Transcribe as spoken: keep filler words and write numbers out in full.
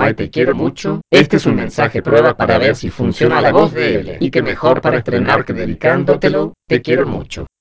mamá y te quiero mucho. Este es un mensaje prueba para ver si funciona la voz de L. Y que mejor para estrenar que dedicándotelo, te quiero mucho.